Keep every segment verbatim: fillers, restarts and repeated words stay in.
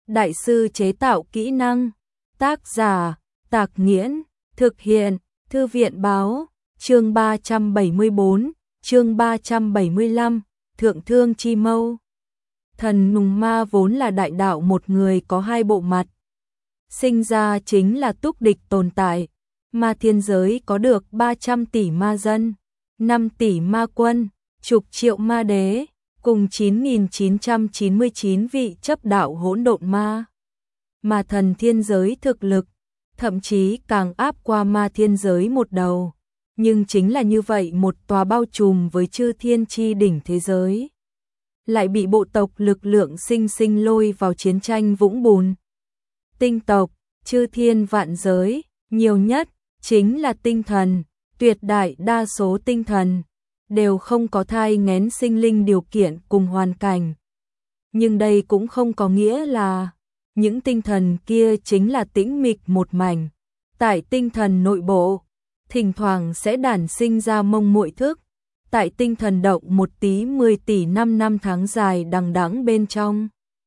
đại sư chế tạo kỹ năng. Tác giả, Tạc Nghiễn, thực hiện, Thư viện báo, chương ba trăm bảy mươi bốn, chương ba trăm bảy mươi lăm, Thượng Thương Chi Mâu. Thần nùng ma vốn là đại đạo một người có hai bộ mặt. Sinh ra chính là túc địch tồn tại. Ma thiên giới có được ba trăm tỷ ma dân, năm tỷ ma quân, chục triệu ma đế, cùng chín nghìn chín trăm chín mươi chín vị chấp đạo hỗn độn ma. Mà thần thiên giới thực lực, thậm chí càng áp qua ma thiên giới một đầu. Nhưng chính là như vậy một tòa bao trùm với chư thiên chi đỉnh thế giới, lại bị bộ tộc lực lượng sinh sinh lôi vào chiến tranh vũng bùn. Tinh tộc, chư thiên vạn giới, nhiều nhất chính là tinh thần, tuyệt đại đa số tinh thần đều không có thai nghén sinh linh điều kiện cùng hoàn cảnh. Nhưng đây cũng không có nghĩa là những tinh thần kia chính là tĩnh mịch một mảnh. Tại tinh thần nội bộ, thỉnh thoảng sẽ đản sinh ra mông muội thức. Tại tinh thần động một tí mười tỷ năm năm tháng dài đằng đẵng bên trong,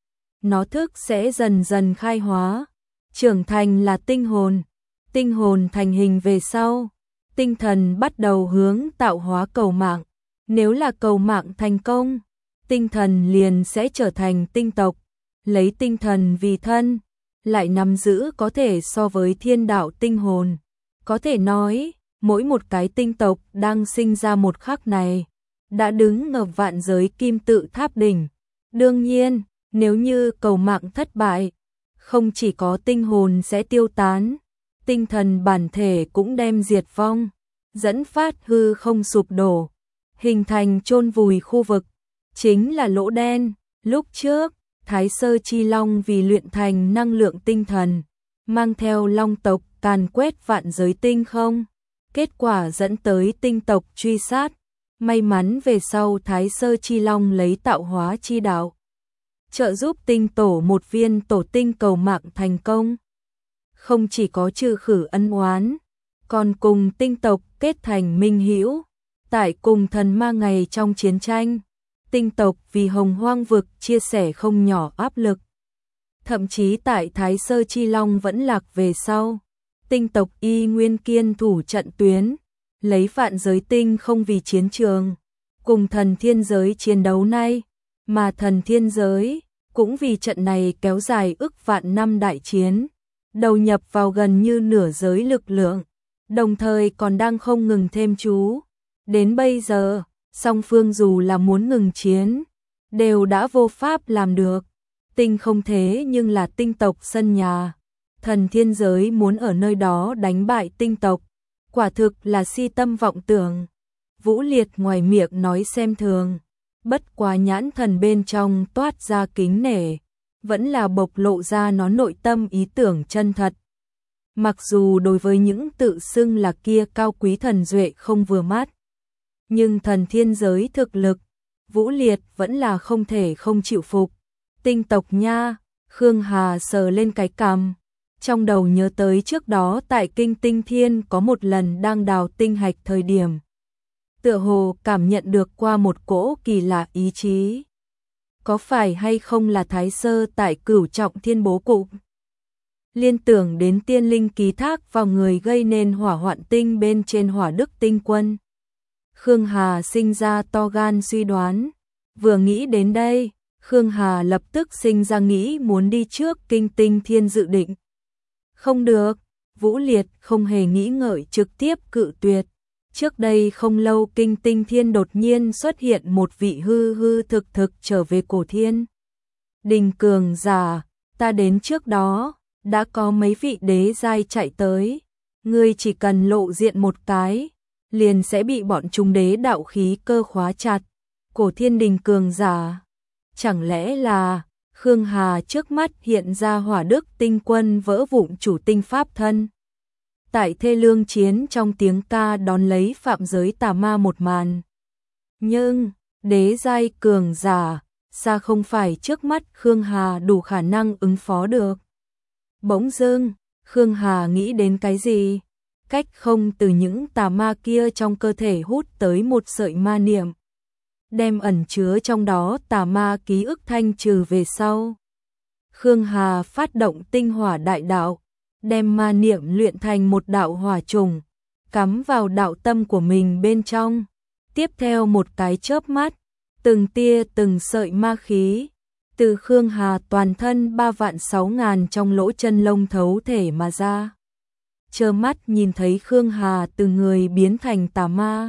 nó thức sẽ dần dần khai hóa, trưởng thành là tinh hồn. Tinh hồn thành hình về sau, tinh thần bắt đầu hướng tạo hóa cầu mạng. Nếu là cầu mạng thành công, tinh thần liền sẽ trở thành tinh tộc, lấy tinh thần vì thân, lại nắm giữ có thể so với thiên đạo tinh hồn. Có thể nói, mỗi một cái tinh tộc đang sinh ra một khắc này, đã đứng ngập vạn giới kim tự tháp đỉnh. Đương nhiên, nếu như cầu mạng thất bại, không chỉ có tinh hồn sẽ tiêu tán, tinh thần bản thể cũng đem diệt vong, dẫn phát hư không sụp đổ, hình thành chôn vùi khu vực, chính là lỗ đen. Lúc trước, Thái Sơ Chi Long vì luyện thành năng lượng tinh thần, mang theo long tộc càn quét vạn giới tinh không, kết quả dẫn tới tinh tộc truy sát. May mắn về sau Thái Sơ Chi Long lấy tạo hóa chi đạo trợ giúp tinh tổ một viên tổ tinh cầu mạng thành công. Không chỉ có trừ khử ân oán, còn cùng tinh tộc kết thành minh hữu. Tại cùng thần ma ngày trong chiến tranh, tinh tộc vì hồng hoang vực chia sẻ không nhỏ áp lực. Thậm chí tại Thái Sơ Chi Long vẫn lạc về sau, tinh tộc y nguyên kiên thủ trận tuyến, lấy vạn giới tinh không vì chiến trường, cùng thần thiên giới chiến đấu nay, mà thần thiên giới cũng vì trận này kéo dài ức vạn năm đại chiến, đầu nhập vào gần như nửa giới lực lượng, đồng thời còn đang không ngừng thêm chú. Đến bây giờ, song phương dù là muốn ngừng chiến, đều đã vô pháp làm được. Tinh không thế nhưng là tinh tộc sân nhà, thần thiên giới muốn ở nơi đó đánh bại tinh tộc, quả thực là si tâm vọng tưởng. Vũ Liệt ngoài miệng nói xem thường, bất quá nhãn thần bên trong toát ra kính nể, vẫn là bộc lộ ra nó nội tâm ý tưởng chân thật. Mặc dù đối với những tự xưng là kia cao quý thần duệ không vừa mắt, nhưng thần thiên giới thực lực, Vũ Liệt vẫn là không thể không chịu phục. Tinh tộc nha, Khương Hà sờ lên cái cằm, trong đầu nhớ tới trước đó tại Kinh Tinh Thiên có một lần đang đào tinh hạch thời điểm, tựa hồ cảm nhận được qua một cỗ kỳ lạ ý chí. Có phải hay không là Thái Sơ tại Cửu Trọng Thiên bố cục? Liên tưởng đến tiên linh ký thác vào người gây nên hỏa hoạn tinh bên trên Hỏa Đức Tinh Quân, Khương Hà sinh ra to gan suy đoán. Vừa nghĩ đến đây, Khương Hà lập tức sinh ra nghĩ muốn đi trước Kinh Tinh Thiên dự định. Không được, Vũ Liệt không hề nghĩ ngợi trực tiếp cự tuyệt. Trước đây không lâu Kinh Tinh Thiên đột nhiên xuất hiện một vị hư hư thực thực trở về cổ thiên đình cường giả, ta đến trước đó, đã có mấy vị đế giai chạy tới, ngươi chỉ cần lộ diện một cái, liền sẽ bị bọn chúng đế đạo khí cơ khóa chặt. Cổ thiên đình cường giả, chẳng lẽ là Khương Hà trước mắt hiện ra Hỏa Đức Tinh Quân vỡ vụn chủ tinh pháp thân. Tại thê lương chiến trong tiếng ca đón lấy phạm giới tà ma một màn. Nhưng, đế giai cường giả, xa không phải trước mắt Khương Hà đủ khả năng ứng phó được. Bỗng dưng, Khương Hà nghĩ đến cái gì? Cách không từ những tà ma kia trong cơ thể hút tới một sợi ma niệm, đem ẩn chứa trong đó tà ma ký ức thanh trừ về sau. Khương Hà phát động tinh hỏa đại đạo, đem ma niệm luyện thành một đạo hỏa trùng, cắm vào đạo tâm của mình bên trong. Tiếp theo một cái chớp mắt, từng tia từng sợi ma khí từ Khương Hà toàn thân ba vạn sáu ngàn trong lỗ chân lông thấu thể mà ra. Trơ mắt nhìn thấy Khương Hà từ người biến thành tà ma.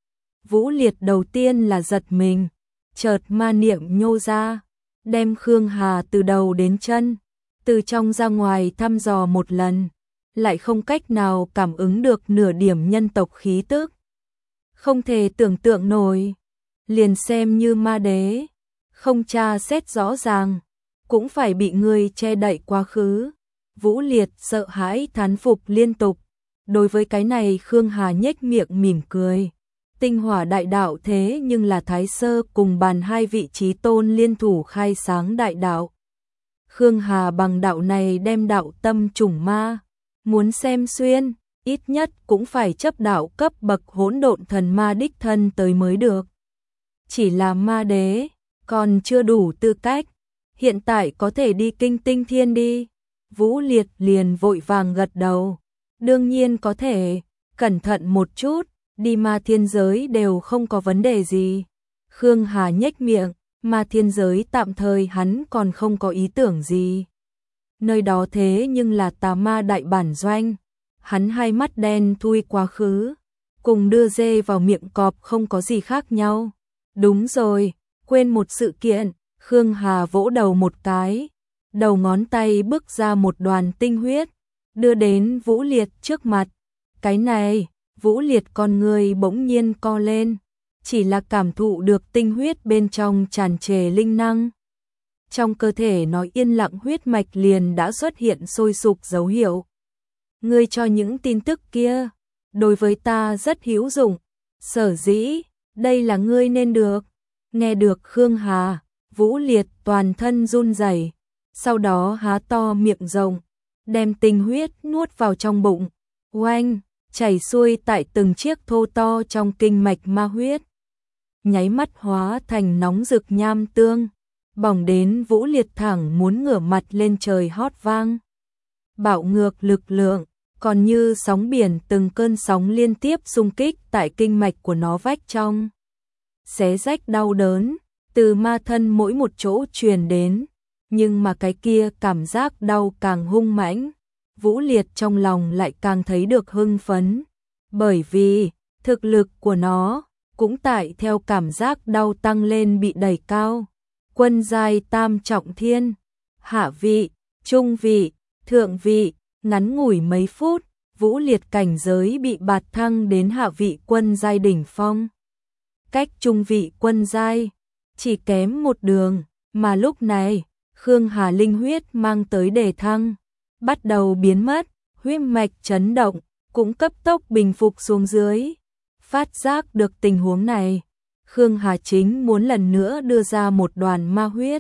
Vũ Liệt đầu tiên là giật mình, chợt ma niệm nhô ra, đem Khương Hà từ đầu đến chân, từ trong ra ngoài thăm dò một lần, lại không cách nào cảm ứng được nửa điểm nhân tộc khí tức. Không thể tưởng tượng nổi, liền xem như ma đế, không tra xét rõ ràng, cũng phải bị người che đậy quá khứ. Vũ Liệt sợ hãi thán phục liên tục, đối với cái này Khương Hà nhếch miệng mỉm cười. Tinh hỏa đại đạo thế nhưng là Thái Sơ cùng bàn hai vị trí tôn liên thủ khai sáng đại đạo. Khương Hà bằng đạo này đem đạo tâm trùng ma, muốn xem xuyên, ít nhất cũng phải chấp đạo cấp bậc hỗn độn thần ma đích thân tới mới được. Chỉ là ma đế, còn chưa đủ tư cách, hiện tại có thể đi kinh tinh thiên đi. Vũ Liệt liền vội vàng gật đầu, đương nhiên có thể, cẩn thận một chút, đi ma thiên giới đều không có vấn đề gì. Khương Hà nhếch miệng, ma thiên giới tạm thời hắn còn không có ý tưởng gì. Nơi đó thế nhưng là tà ma đại bản doanh, hắn hai mắt đen thui quá khứ, cùng đưa dê vào miệng cọp không có gì khác nhau. Đúng rồi, quên một sự kiện, Khương Hà vỗ đầu một cái, đầu ngón tay bước ra một đoàn tinh huyết, đưa đến Vũ Liệt trước mặt. Cái này, Vũ Liệt con người bỗng nhiên co lên, chỉ là cảm thụ được tinh huyết bên trong tràn trề linh năng. Trong cơ thể nó yên lặng huyết mạch liền đã xuất hiện sôi sục dấu hiệu. Ngươi cho những tin tức kia, đối với ta rất hữu dụng, sở dĩ, đây là ngươi nên được. Nghe được Khương Hà, Vũ Liệt toàn thân run rẩy, sau đó há to miệng rộng, đem tinh huyết nuốt vào trong bụng, oanh, chảy xuôi tại từng chiếc thô to trong kinh mạch ma huyết. Nháy mắt hóa thành nóng rực nham tương, bỏng đến Vũ Liệt thẳng muốn ngửa mặt lên trời hót vang. Bạo ngược lực lượng, còn như sóng biển từng cơn sóng liên tiếp xung kích tại kinh mạch của nó vách trong. Xé rách đau đớn, từ ma thân mỗi một chỗ truyền đến, nhưng mà cái kia cảm giác đau càng hung mãnh. Vũ Liệt trong lòng lại càng thấy được hưng phấn, bởi vì thực lực của nó cũng tại theo cảm giác đau tăng lên bị đẩy cao. Quân giai tam trọng thiên, hạ vị, trung vị, thượng vị, ngắn ngủi mấy phút, Vũ Liệt cảnh giới bị bạt thăng đến hạ vị quân giai đỉnh phong. Cách trung vị quân giai chỉ kém một đường, mà lúc này, Khương Hà linh huyết mang tới đề thăng, bắt đầu biến mất, huyết mạch chấn động, cũng cấp tốc bình phục xuống dưới. Phát giác được tình huống này, Khương Hà chính muốn lần nữa đưa ra một đoàn ma huyết,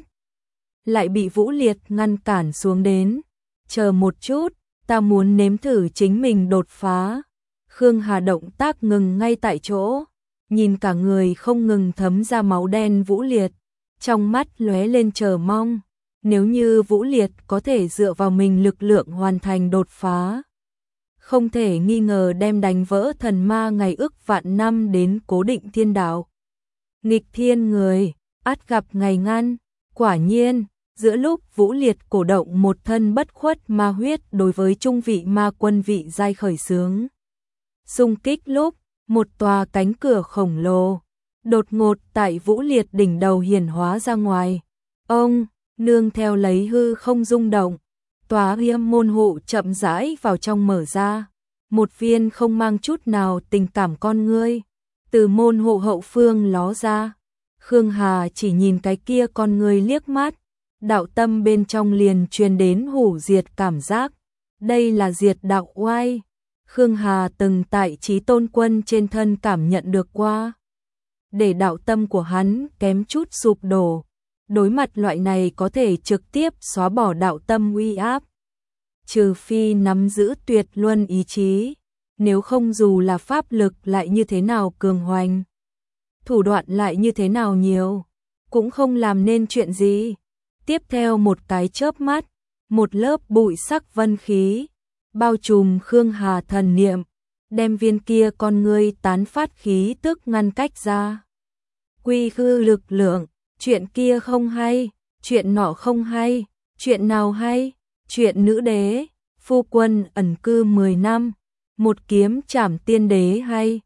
lại bị Vũ Liệt ngăn cản xuống đến. Chờ một chút, ta muốn nếm thử chính mình đột phá. Khương Hà động tác ngừng ngay tại chỗ, nhìn cả người không ngừng thấm ra máu đen Vũ Liệt, trong mắt lóe lên chờ mong. Nếu như Vũ Liệt có thể dựa vào mình lực lượng hoàn thành đột phá, không thể nghi ngờ đem đánh vỡ thần ma ngày ức vạn năm đến cố định thiên đạo. Nghịch thiên người, ắt gặp ngày ngăn. Quả nhiên, giữa lúc Vũ Liệt cổ động một thân bất khuất ma huyết đối với trung vị ma quân vị giai khởi xướng xung kích lúc, một tòa cánh cửa khổng lồ đột ngột tại Vũ Liệt đỉnh đầu hiển hóa ra ngoài. Ông nương theo lấy hư không rung động, tòa hiêm môn hộ chậm rãi vào trong mở ra, một viên không mang chút nào tình cảm con ngươi từ môn hộ hậu phương ló ra. Khương Hà chỉ nhìn cái kia con ngươi liếc mắt, đạo tâm bên trong liền truyền đến hủ diệt cảm giác. Đây là diệt đạo oai, Khương Hà từng tại Chí Tôn Quân trên thân cảm nhận được qua, để đạo tâm của hắn kém chút sụp đổ. Đối mặt loại này có thể trực tiếp xóa bỏ đạo tâm uy áp, trừ phi nắm giữ tuyệt luân ý chí, nếu không dù là pháp lực lại như thế nào cường hoành, thủ đoạn lại như thế nào nhiều, cũng không làm nên chuyện gì. Tiếp theo một cái chớp mắt, một lớp bụi sắc vân khí bao trùm Khương Hà thần niệm, đem viên kia con ngươi tán phát khí tức ngăn cách ra. Quy khư lực lượng, chuyện kia không hay, chuyện nọ không hay, chuyện nào hay, chuyện nữ đế, phu quân ẩn cư mười năm, một kiếm trảm tiên đế hay,